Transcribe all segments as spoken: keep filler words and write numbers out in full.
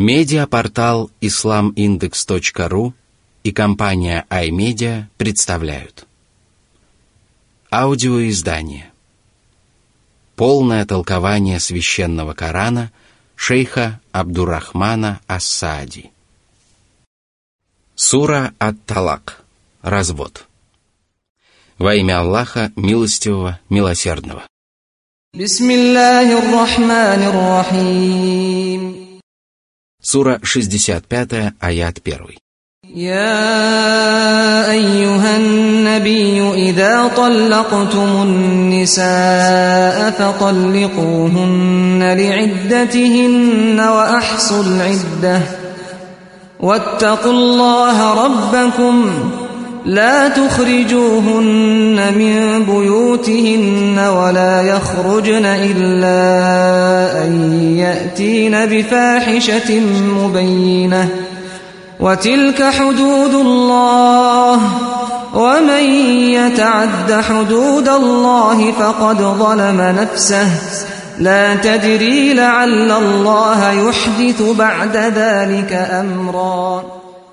Медиапортал ислам индекс точка ру и компания iMedia представляют аудиоиздание «Полное толкование священного Корана» шейха Абдуррахмана ас-Саади. Сура ат-Талак. Развод. Во имя Аллаха, милостивого, милосердного. Бисмиллахир-рахманир-рахим. Сура шестьдесят пять, аят один. يا أيها النبي إذا طلقتم النساء فطلقوهن لعدتهن وأحصوا العدة واتقوا الله ربكم لا تخرجوهن من بيوتهن ولا يخرجن إلا أن يأتين بفاحشة مبينة وتلك حدود الله ومن يتعد حدود الله فقد ظلم نفسه لا تدري لعل الله يحدث بعد ذلك أمرا.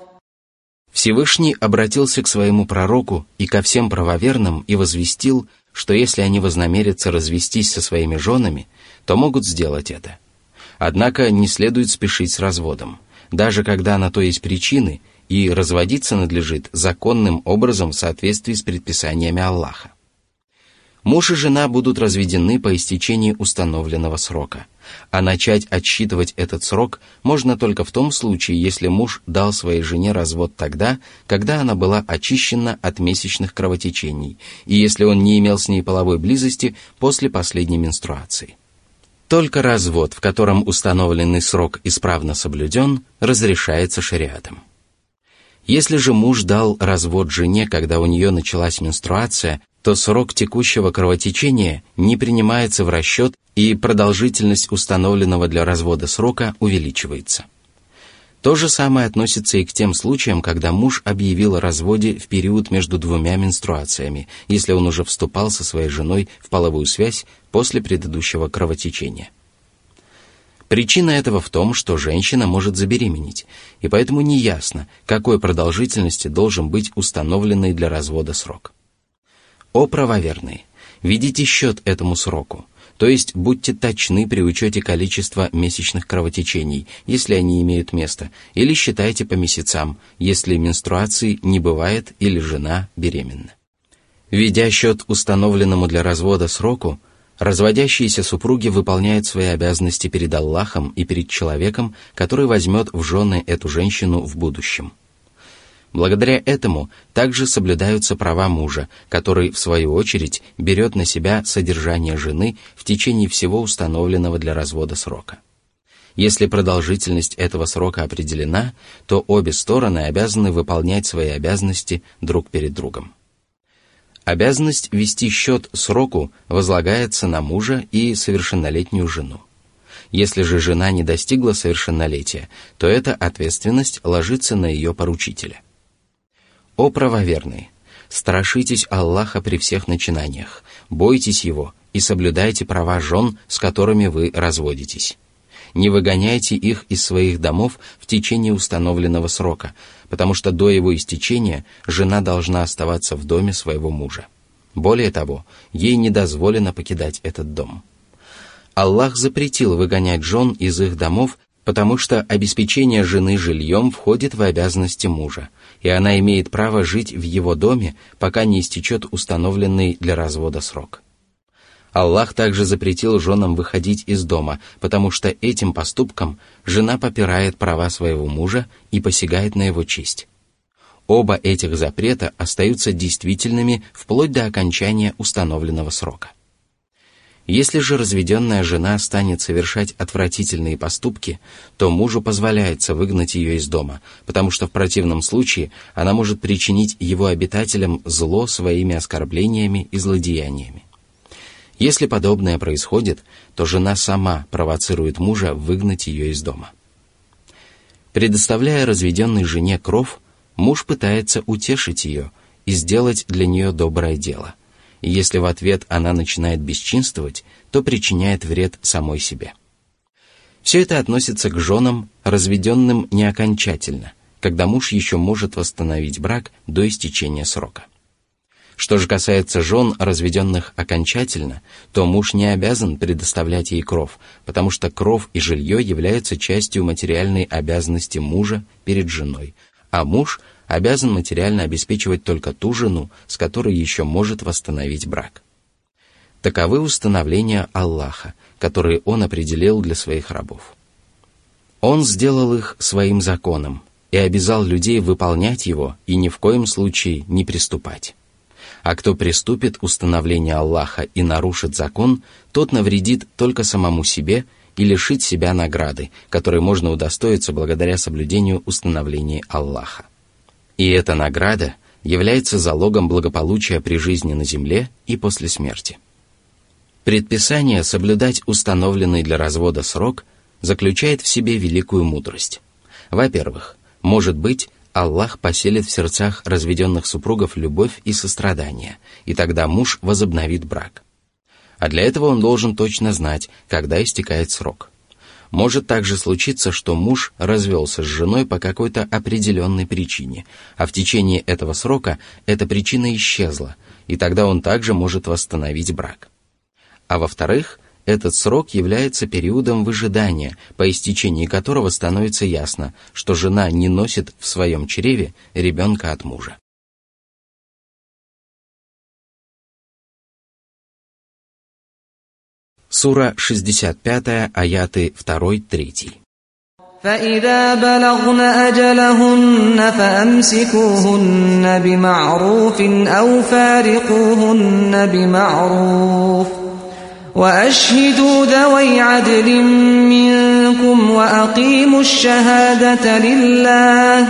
Всевышний обратился к своему пророку и ко всем правоверным и возвестил, что если они вознамерятся развестись со своими женами, то могут сделать это. Однако не следует спешить с разводом, даже когда на то есть причины, и разводиться надлежит законным образом в соответствии с предписаниями Аллаха. Муж и жена будут разведены по истечении установленного срока, а начать отсчитывать этот срок можно только в том случае, если муж дал своей жене развод тогда, когда она была очищена от месячных кровотечений, и если он не имел с ней половой близости после последней менструации. Только развод, в котором установленный срок исправно соблюден, разрешается шариатом. Если же муж дал развод жене, когда у нее началась менструация, то срок текущего кровотечения не принимается в расчет, и продолжительность установленного для развода срока увеличивается. То же самое относится и к тем случаям, когда муж объявил о разводе в период между двумя менструациями, если он уже вступал со своей женой в половую связь после предыдущего кровотечения. Причина этого в том, что женщина может забеременеть, и поэтому неясно, какой продолжительности должен быть установленный для развода срок. О правоверные, ведите счет этому сроку, то есть будьте точны при учете количества месячных кровотечений, если они имеют место, или считайте по месяцам, если менструации не бывает или жена беременна. Ведя счет установленному для развода сроку, разводящиеся супруги выполняют свои обязанности перед Аллахом и перед человеком, который возьмет в жены эту женщину в будущем. Благодаря этому также соблюдаются права мужа, который, в свою очередь, берет на себя содержание жены в течение всего установленного для развода срока. Если продолжительность этого срока определена, то обе стороны обязаны выполнять свои обязанности друг перед другом. Обязанность вести счет сроку возлагается на мужа и совершеннолетнюю жену. Если же жена не достигла совершеннолетия, то эта ответственность ложится на ее поручителя. О правоверные, страшитесь Аллаха при всех начинаниях, бойтесь Его и соблюдайте права жен, с которыми вы разводитесь. Не выгоняйте их из своих домов в течение установленного срока, потому что до его истечения жена должна оставаться в доме своего мужа. Более того, ей не дозволено покидать этот дом. Аллах запретил выгонять жен из их домов, потому что обеспечение жены жильем входит в обязанности мужа, и она имеет право жить в его доме, пока не истечет установленный для развода срок. Аллах также запретил женам выходить из дома, потому что этим поступком жена попирает права своего мужа и посягает на его честь. Оба этих запрета остаются действительными вплоть до окончания установленного срока. Если же разведенная жена станет совершать отвратительные поступки, то мужу позволяется выгнать ее из дома, потому что в противном случае она может причинить его обитателям зло своими оскорблениями и злодеяниями. Если подобное происходит, то жена сама провоцирует мужа выгнать ее из дома. Предоставляя разведенной жене кров, муж пытается утешить ее и сделать для нее доброе дело. И если в ответ она начинает бесчинствовать, то причиняет вред самой себе. Все это относится к женам, разведенным не окончательно, когда муж еще может восстановить брак до истечения срока. Что же касается жен, разведенных окончательно, то муж не обязан предоставлять ей кров, потому что кров и жилье являются частью материальной обязанности мужа перед женой, а муж обязан материально обеспечивать только ту жену, с которой еще может восстановить брак. Таковы установления Аллаха, которые Он определил для своих рабов. Он сделал их своим законом и обязал людей выполнять его и ни в коем случае не приступать. А кто приступит установление Аллаха и нарушит закон, тот навредит только самому себе и лишит себя награды, которой можно удостоиться благодаря соблюдению установлений Аллаха. И эта награда является залогом благополучия при жизни на земле и после смерти. Предписание соблюдать установленный для развода срок заключает в себе великую мудрость. Во-первых, может быть, Аллах поселит в сердцах разведенных супругов любовь и сострадание, и тогда муж возобновит брак. А для этого он должен точно знать, когда истекает срок. Может также случиться, что муж развелся с женой по какой-то определенной причине, а в течение этого срока эта причина исчезла, и тогда он также может восстановить брак. А во-вторых, этот срок является периодом выжидания, по истечении которого становится ясно, что жена не носит в своем чреве ребенка от мужа. Сура шестьдесят пять, аяты два-три. فإذا بلغن أجلهن فأمسكوهن بمعروف أو فارقوهن بمعروف وأشهدوا ذوي عدل منكم وأقيموا الشهادة لله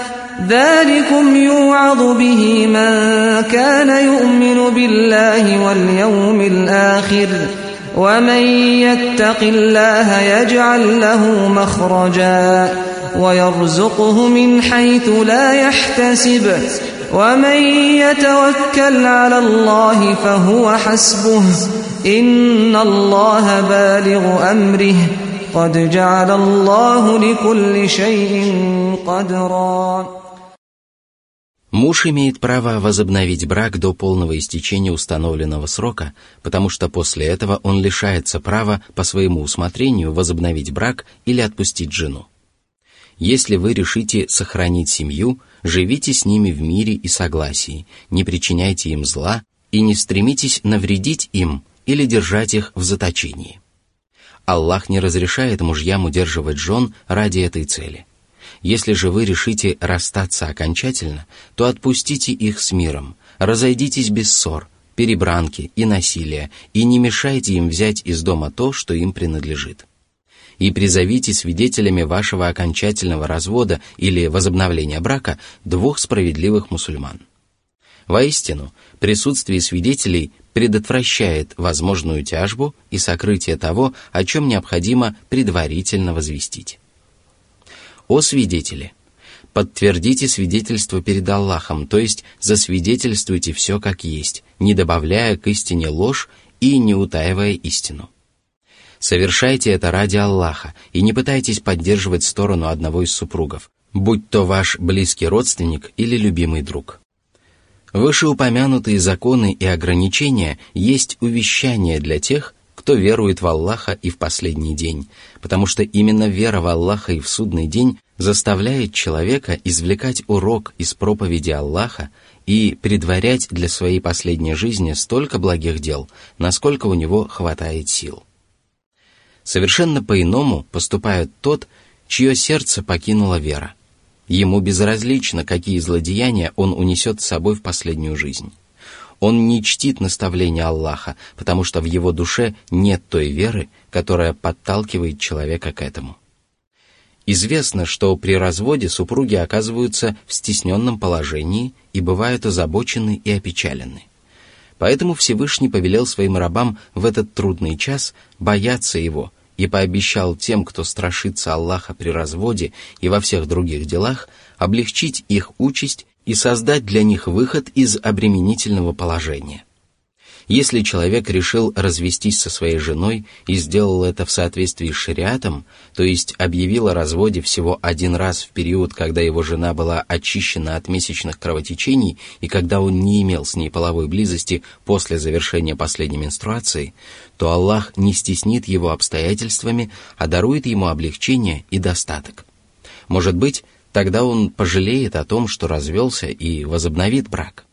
ذلكم يوعظ به من كان يؤمن بالله واليوم الآخر ومن يتق الله يجعل له مخرجا ويرزقه من حيث لا يحتسب ومن يتوكل على الله فهو حسبه إن الله بالغ أمره قد جعل الله لكل شيء قدرا. Муж имеет право возобновить брак до полного истечения установленного срока, потому что после этого он лишается права по своему усмотрению возобновить брак или отпустить жену. Если вы решите сохранить семью, живите с ними в мире и согласии, не причиняйте им зла и не стремитесь навредить им или держать их в заточении. Аллах не разрешает мужьям удерживать жен ради этой цели. Если же вы решите расстаться окончательно, то отпустите их с миром, разойдитесь без ссор, перебранки и насилия, и не мешайте им взять из дома то, что им принадлежит. И призовите свидетелями вашего окончательного развода или возобновления брака двух справедливых мусульман. Воистину, присутствие свидетелей предотвращает возможную тяжбу и сокрытие того, о чем необходимо предварительно возвестить. О свидетели! Подтвердите свидетельство перед Аллахом, то есть засвидетельствуйте все как есть, не добавляя к истине ложь и не утаивая истину. Совершайте это ради Аллаха и не пытайтесь поддерживать сторону одного из супругов, будь то ваш близкий родственник или любимый друг. Вышеупомянутые законы и ограничения есть увещание для тех, кто верует в Аллаха и в последний день, потому что именно вера в Аллаха и в судный день заставляет человека извлекать урок из проповеди Аллаха и предварять для своей последней жизни столько благих дел, насколько у него хватает сил. Совершенно по-иному поступает тот, чье сердце покинула вера. Ему безразлично, какие злодеяния он унесет с собой в последнюю жизнь. Он не чтит наставления Аллаха, потому что в его душе нет той веры, которая подталкивает человека к этому. Известно, что при разводе супруги оказываются в стесненном положении и бывают озабочены и опечалены. Поэтому Всевышний повелел своим рабам в этот трудный час бояться его и пообещал тем, кто страшится Аллаха при разводе и во всех других делах, облегчить их участь и создать для них выход из обременительного положения. Если человек решил развестись со своей женой и сделал это в соответствии с шариатом, то есть объявил о разводе всего один раз в период, когда его жена была очищена от месячных кровотечений и когда он не имел с ней половой близости после завершения последней менструации, то Аллах не стеснит его обстоятельствами, а дарует ему облегчение и достаток. Может быть, тогда он пожалеет о том, что развелся, и возобновит брак.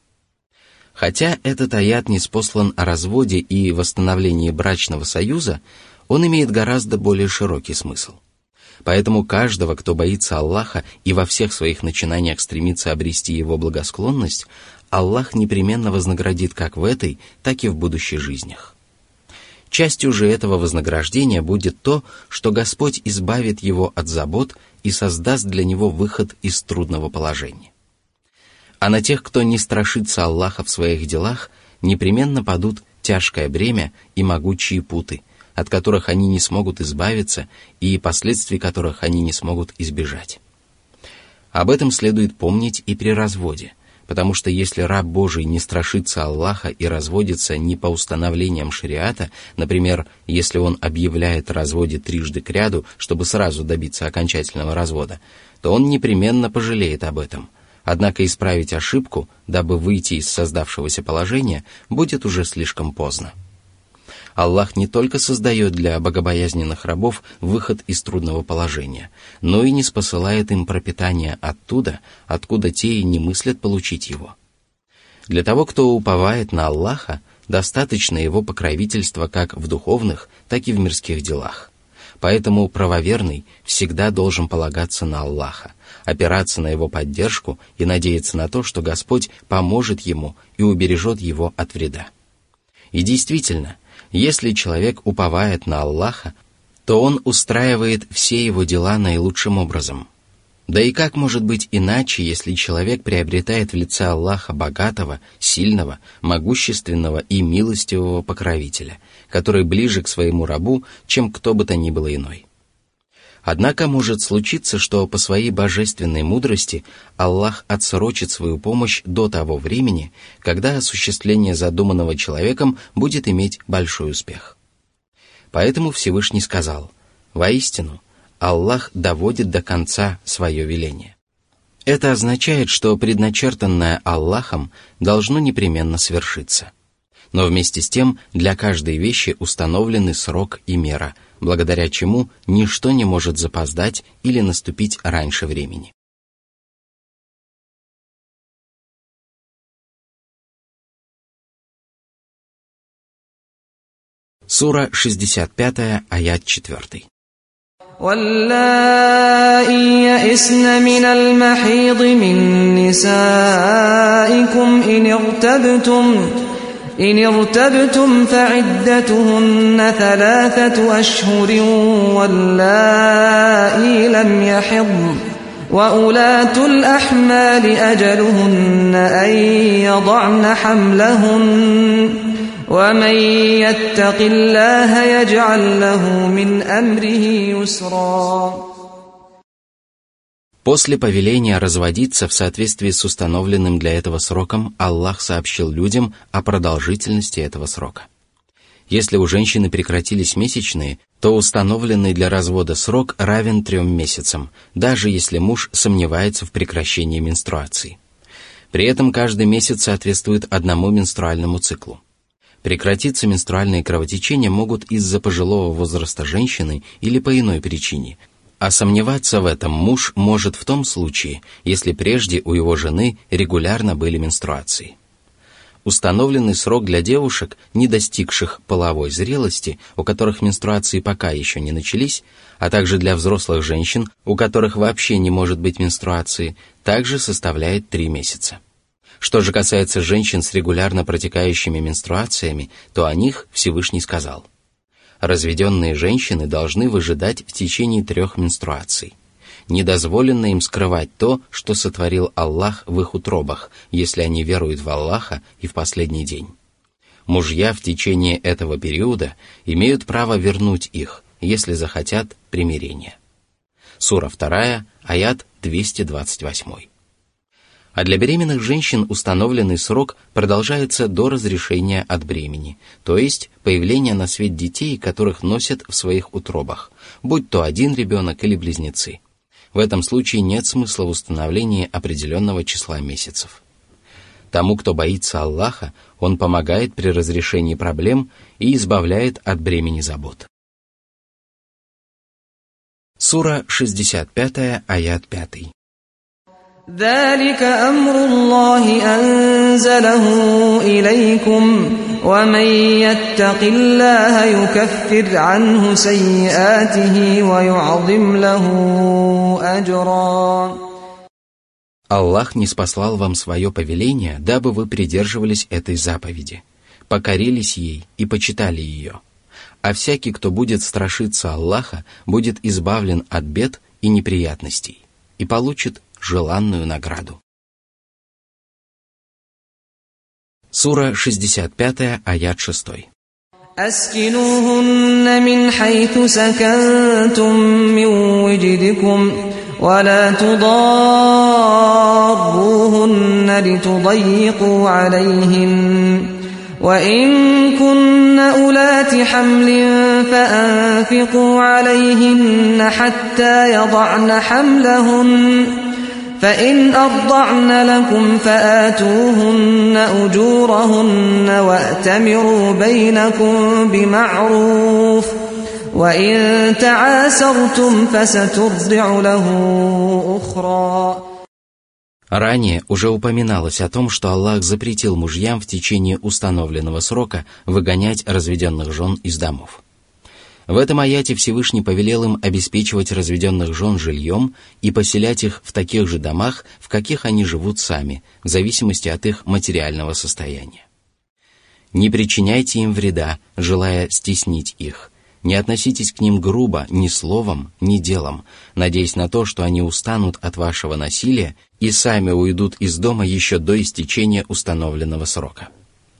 Хотя этот аят ниспослан о разводе и восстановлении брачного союза, он имеет гораздо более широкий смысл. Поэтому каждого, кто боится Аллаха и во всех своих начинаниях стремится обрести его благосклонность, Аллах непременно вознаградит как в этой, так и в будущей жизнях. Частью же этого вознаграждения будет то, что Господь избавит его от забот и создаст для него выход из трудного положения. А на тех, кто не страшится Аллаха в своих делах, непременно падут тяжкое бремя и могучие путы, от которых они не смогут избавиться и последствий которых они не смогут избежать. Об этом следует помнить и при разводе, потому что если раб Божий не страшится Аллаха и разводится не по установлениям шариата, например, если он объявляет о разводе трижды кряду, чтобы сразу добиться окончательного развода, то он непременно пожалеет об этом. Однако исправить ошибку, дабы выйти из создавшегося положения, будет уже слишком поздно. Аллах не только создает для богобоязненных рабов выход из трудного положения, но и ниспосылает им пропитание оттуда, откуда те и не мыслят получить его. Для того, кто уповает на Аллаха, достаточно его покровительства как в духовных, так и в мирских делах. Поэтому правоверный всегда должен полагаться на Аллаха, опираться на его поддержку и надеяться на то, что Господь поможет ему и убережет его от вреда. И действительно, если человек уповает на Аллаха, то он устраивает все его дела наилучшим образом. Да и как может быть иначе, если человек приобретает в лице Аллаха богатого, сильного, могущественного и милостивого покровителя, который ближе к своему рабу, чем кто бы то ни было иной. Однако может случиться, что по своей божественной мудрости Аллах отсрочит свою помощь до того времени, когда осуществление задуманного человеком будет иметь большой успех. Поэтому Всевышний сказал: «Воистину, Аллах доводит до конца свое веление». Это означает, что предначертанное Аллахом должно непременно свершиться. Но вместе с тем для каждой вещи установлены срок и мера, благодаря чему ничто не может запоздать или наступить раньше времени. Сура шестьдесят пять, аят четыре. واللائي يئسن من المحيض من نسائكم إن ارتبتم إن ارتبتم فعدتهن ثلاثة أشهر واللائي لم يحضن وأولاة الأحمال أجلهن أن يضعن حملهن ومن يتق الله يجعل له من أمره يسرا. После повеления разводиться в соответствии с установленным для этого сроком, Аллах сообщил людям о продолжительности этого срока. Если у женщины прекратились месячные, то установленный для развода срок равен трем месяцам, даже если муж сомневается в прекращении менструации. При этом каждый месяц соответствует одному менструальному циклу. Прекратиться менструальные кровотечения могут из-за пожилого возраста женщины или по иной причине, а сомневаться в этом муж может в том случае, если прежде у его жены регулярно были менструации. Установленный срок для девушек, не достигших половой зрелости, у которых менструации пока еще не начались, а также для взрослых женщин, у которых вообще не может быть менструации, также составляет три месяца. Что же касается женщин с регулярно протекающими менструациями, то о них Всевышний сказал: разведенные женщины должны выжидать в течение трех менструаций. Недозволено им скрывать то, что сотворил Аллах в их утробах, если они веруют в Аллаха и в последний день. Мужья в течение этого периода имеют право вернуть их, если захотят примирения. Сура два, аят двести двадцать восемь. А для беременных женщин установленный срок продолжается до разрешения от бремени, то есть появления на свет детей, которых носят в своих утробах, будь то один ребенок или близнецы. В этом случае нет смысла в установлении определенного числа месяцев. Тому, кто боится Аллаха, Он помогает при разрешении проблем и избавляет от бремени забот. Сура шестьдесят пять, аят пять. ذلك أمر الله أنزله إليكم ومن يتق الله يكفر عنه سيئاته ويعظم له أجرا. Аллах ниспослал вам свое повеление, дабы вы придерживались этой заповеди, покорились ей и почитали ее. А всякий, кто будет страшиться Аллаха, будет избавлен от бед и неприятностей и получит желанную награду. Сура шестьдесят пять, аят шесть. أسكنوهن من حيث سكنتم من وجدكم ولا تضاروهن لتضيقوا عليهن وإن كن أولات حمل فأنفقوا عليهن حتى يضعن حملهن فإن أرضعن لكم فآتوهن أجورهن وأتمروا بينكم بمعروف وإن تعاسرتم فسترضع له أخرى. Ранее уже упоминалось о том, что Аллах запретил мужьям в течение установленного срока выгонять разведенных жен из домов. В этом аяте Всевышний повелел им обеспечивать разведенных жен жильем и поселять их в таких же домах, в каких они живут сами, в зависимости от их материального состояния. Не причиняйте им вреда, желая стеснить их. Не относитесь к ним грубо ни словом, ни делом, надеясь на то, что они устанут от вашего насилия и сами уйдут из дома еще до истечения установленного срока.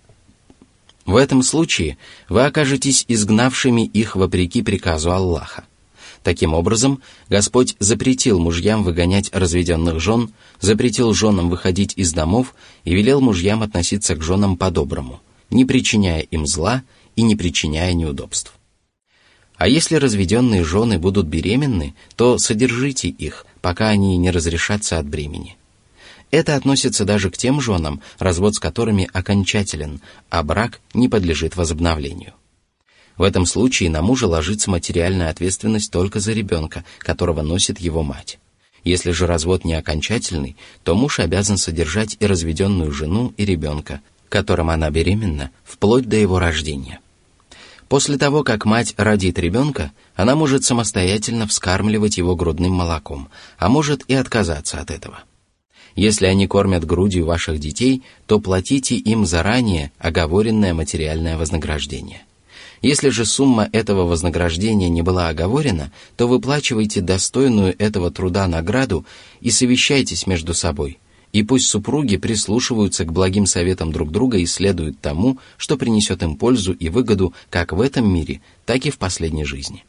В этом случае вы окажетесь изгнавшими их вопреки приказу Аллаха. Таким образом, Господь запретил мужьям выгонять разведенных жен, запретил женам выходить из домов и велел мужьям относиться к женам по-доброму, не причиняя им зла и не причиняя неудобств. А если разведенные жены будут беременны, то содержите их, пока они не разрешатся от бремени. Это относится даже к тем женам, развод с которыми окончателен, а брак не подлежит возобновлению. В этом случае на мужа ложится материальная ответственность только за ребенка, которого носит его мать. Если же развод не окончательный, то муж обязан содержать и разведенную жену, и ребенка, которым она беременна, вплоть до его рождения. После того, как мать родит ребенка, она может самостоятельно вскармливать его грудным молоком, а может и отказаться от этого. Если они кормят грудью ваших детей, то платите им заранее оговоренное материальное вознаграждение. Если же сумма этого вознаграждения не была оговорена, то выплачивайте достойную этого труда награду и совещайтесь между собой, и пусть супруги прислушиваются к благим советам друг друга и следуют тому, что принесет им пользу и выгоду как в этом мире, так и в последней жизни.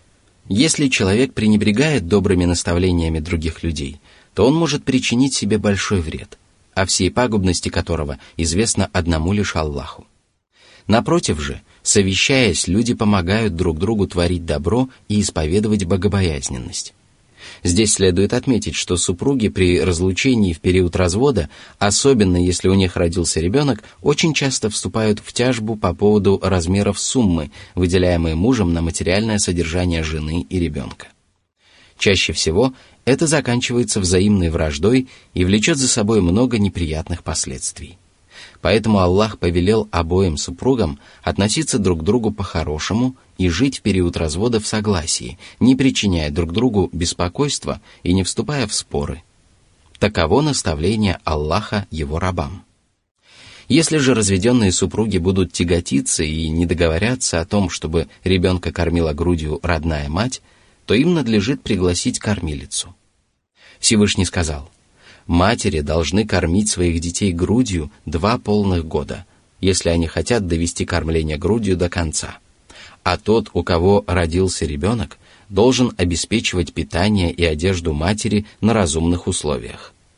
Если человек пренебрегает добрыми наставлениями других людей, то он может причинить себе большой вред, о всей пагубности которого известно одному лишь Аллаху. Напротив же, совещаясь, люди помогают друг другу творить добро и исповедовать богобоязненность. Здесь следует отметить, что супруги при разлучении в период развода, особенно если у них родился ребенок, очень часто вступают в тяжбу по поводу размеров суммы, выделяемой мужем на материальное содержание жены и ребенка. Чаще всего это заканчивается взаимной враждой и влечет за собой много неприятных последствий. Поэтому Аллах повелел обоим супругам относиться друг к другу по-хорошему и жить в период развода в согласии, не причиняя друг другу беспокойства и не вступая в споры. Таково наставление Аллаха его рабам. Если же разведенные супруги будут тяготиться и не договорятся о том, чтобы ребенка кормила грудью родная мать, то им надлежит пригласить кормилицу. Всевышний сказал: матери должны кормить своих детей грудью два полных года, если они хотят довести кормление грудью до конца. А тот, у кого родился ребенок, должен обеспечивать питание и одежду матери на разумных условиях.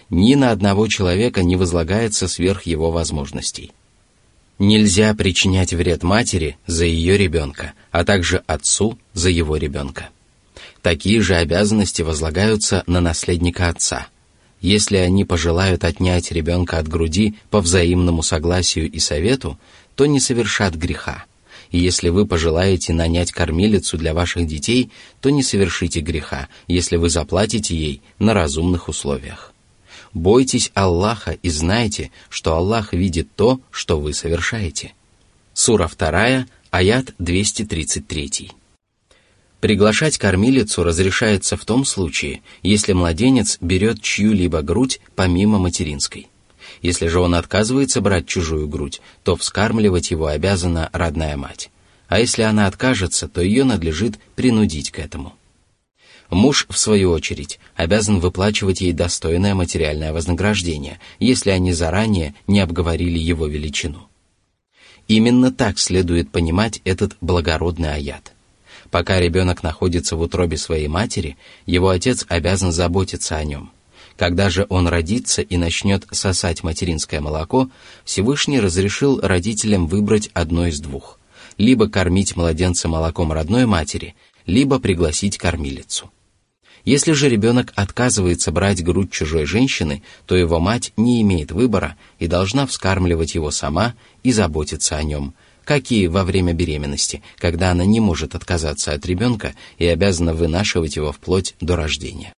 ни на одного человека не возлагается сверх его возможностей. Нельзя причинять вред матери за ее ребенка, а также отцу за его ребенка. Такие же обязанности возлагаются на наследника отца. Если они пожелают отнять ребенка от груди по взаимному согласию и совету, то не совершат греха. И если вы пожелаете нанять кормилицу для ваших детей, то не совершите греха, если вы заплатите ей на разумных условиях. Бойтесь Аллаха и знайте, что Аллах видит то, что вы совершаете. Сура два, аят двести тридцать три. Приглашать кормилицу разрешается в том случае, если младенец берет чью-либо грудь помимо материнской. Если же он отказывается брать чужую грудь, то вскармливать его обязана родная мать. А если она откажется, то ее надлежит принудить к этому. Муж, в свою очередь, обязан выплачивать ей достойное материальное вознаграждение, если они заранее не обговорили его величину. Именно так следует понимать этот благородный аят. Пока ребенок находится в утробе своей матери, его отец обязан заботиться о нем. Когда же он родится и начнет сосать материнское молоко, Всевышний разрешил родителям выбрать одно из двух: либо кормить младенца молоком родной матери, либо пригласить кормилицу. Если же ребенок отказывается брать грудь чужой женщины, то его мать не имеет выбора и должна вскармливать его сама и заботиться о нем, как и во время беременности, когда она не может отказаться от ребенка и обязана вынашивать его вплоть до рождения.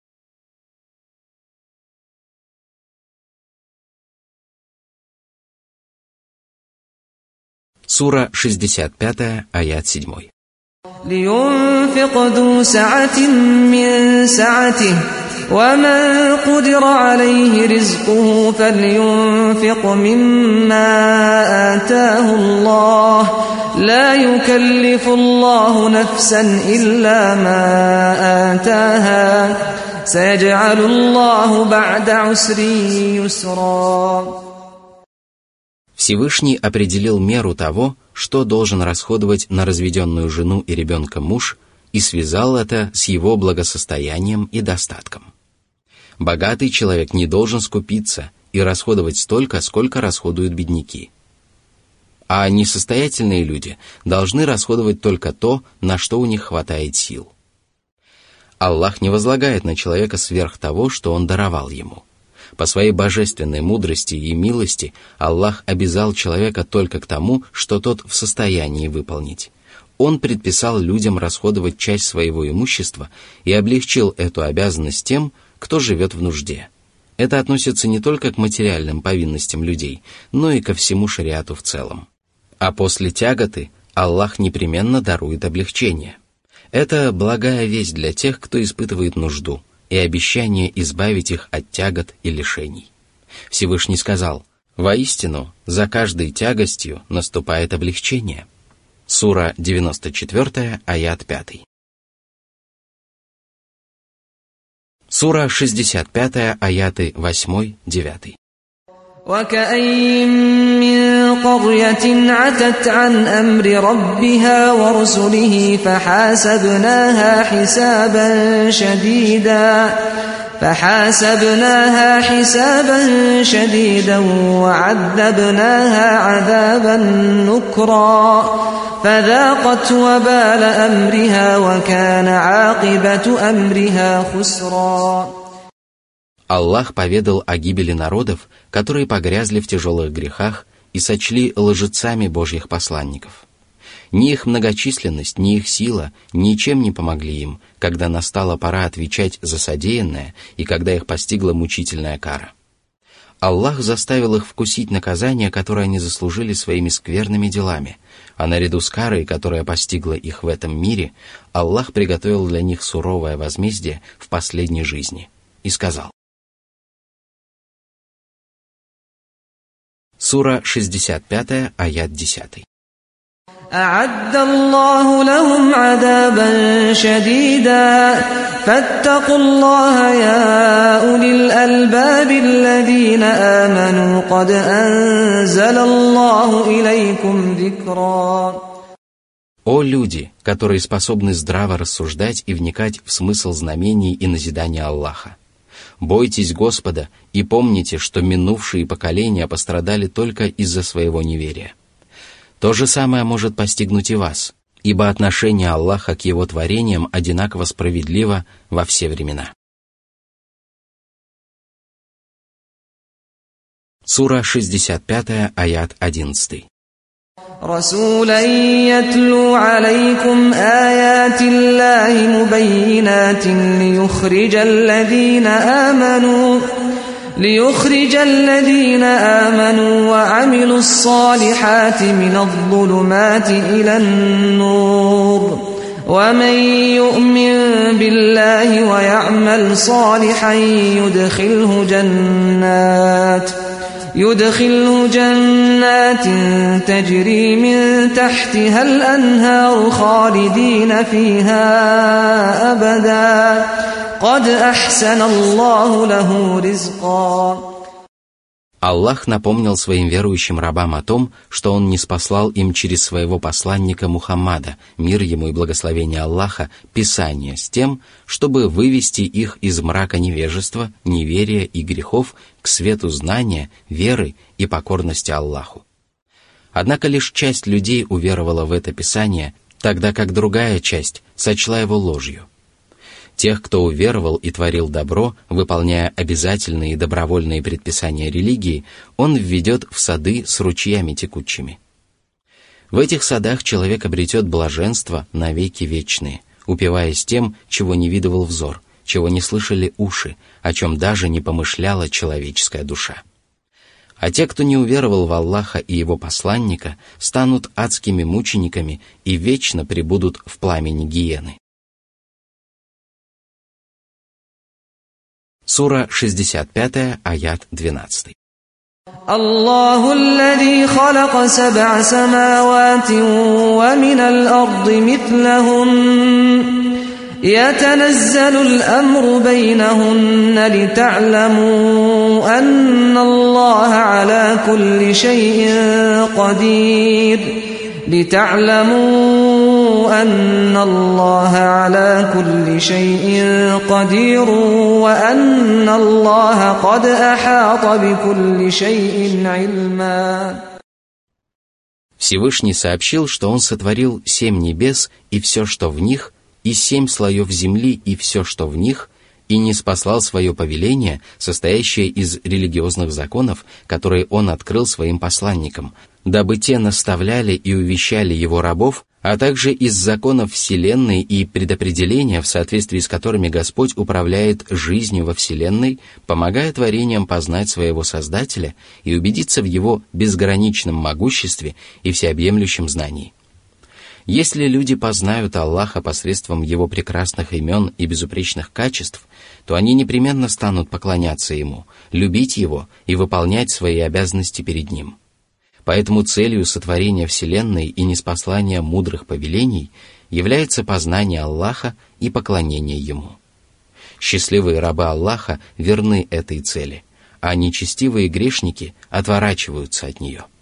Сура шестьдесят пять, аят семь. لينفق ذو سعة من سعته ومن قدر عليه رزقه فلينفق مما آتاه الله لا يكلف الله نفسا إلا ما آتاها سيجعل الله بعد عسر يسرا. Всевышний определил меру того, что должен расходовать на разведенную жену и ребенка муж, и связал это с его благосостоянием и достатком. Богатый человек не должен скупиться и расходовать столько, сколько расходуют бедняки. А несостоятельные люди должны расходовать только то, на что у них хватает сил. Аллах не возлагает на человека сверх того, что Он даровал ему. По своей божественной мудрости и милости Аллах обязал человека только к тому, что тот в состоянии выполнить. Он предписал людям расходовать часть своего имущества и облегчил эту обязанность тем, кто живет в нужде. Это относится не только к материальным повинностям людей, но и ко всему шариату в целом. А после тяготы Аллах непременно дарует облегчение. Это благая весть для тех, кто испытывает нужду, и обещание избавить их от тягот и лишений. Всевышний сказал: «Воистину, за каждой тягостью наступает облегчение». Сура девяносто четыре, аят пять. Сура шестьдесят пять, аяты восемь-девять. وكأين من قرية عتت عن أمر ربها ورسله فحاسبناها حسابا شديدا فحاسبناها حسابا شديدا وعذبناها عذابا نكرا فذاقت وبال أمرها وكان عاقبة أمرها خسرا. Аллах поведал о гибели народов, которые погрязли в тяжелых грехах и сочли лжецами Божьих посланников. Ни их многочисленность, ни их сила ничем не помогли им, когда настала пора отвечать за содеянное и когда их постигла мучительная кара. Аллах заставил их вкусить наказание, которое они заслужили своими скверными делами, а наряду с карой, которая постигла их в этом мире, Аллах приготовил для них суровое возмездие в последней жизни и сказал. Сура шестьдесят пять, аят десять. أعد الله لهم عذابا شديدا فاتقوا الله يا أولي الألباب الذين آمنوا قد أنزل الله إليكم ذكرا. О люди, которые способны здраво рассуждать и вникать в смысл знамений и назидания Аллаха! Бойтесь Господа и помните, что минувшие поколения пострадали только из-за своего неверия. То же самое может постигнуть и вас, ибо отношение Аллаха к Его творениям одинаково справедливо во все времена. Сура шестьдесят пять, аят одиннадцать. رسولا يتلو عليكم آيات الله مبينات ليخرج الذين آمنوا ليخرج الذين آمنوا وعملوا الصالحات من الظلمات إلى النور ومن يؤمن بالله ويعمل صالحا يدخله جنات يدخله جنات تجري من تحتها الأنهار خالدين فيها أبدا قد أحسن الله له رزقا. Аллах напомнил своим верующим рабам о том, что Он ниспослал им через своего посланника Мухаммада, мир ему и благословение Аллаха, Писание с тем, чтобы вывести их из мрака невежества, неверия и грехов к свету знания, веры и покорности Аллаху. Однако лишь часть людей уверовала в это Писание, тогда как другая часть сочла его ложью. Тех, кто уверовал и творил добро, выполняя обязательные и добровольные предписания религии, Он введет в сады с ручьями текучими. В этих садах человек обретет блаженство навеки вечные, упиваясь тем, чего не видывал взор, чего не слышали уши, о чем даже не помышляла человеческая душа. А те, кто не уверовал в Аллаха и Его посланника, станут адскими мучениками и вечно пребудут в пламени гиены. Сура шестьдесят пять, аят двенадцать. الله الذي خلق سبع سماوات ومن الأرض مثلهن يتنزل الأمر بينهن لتعلموا أن الله على كل شيء قدير لتعلموا أن الله على كل شيء قدير وأن الله قد أحاط بكل شيء علما. Всевышний сообщил, что Он сотворил семь небес и все, что в них, и семь слоев земли и все, что в них, и ниспослал свое повеление, состоящее из религиозных законов, которые Он открыл своим посланникам, дабы те наставляли и увещали Его рабов, а также из законов Вселенной и предопределения, в соответствии с которыми Господь управляет жизнью во Вселенной, помогая творениям познать своего Создателя и убедиться в Его безграничном могуществе и всеобъемлющем знании. Если люди познают Аллаха посредством Его прекрасных имен и безупречных качеств, то они непременно станут поклоняться Ему, любить Его и выполнять свои обязанности перед Ним. Поэтому целью сотворения Вселенной и ниспослания мудрых повелений является познание Аллаха и поклонение Ему. Счастливые рабы Аллаха верны этой цели, а нечестивые грешники отворачиваются от нее.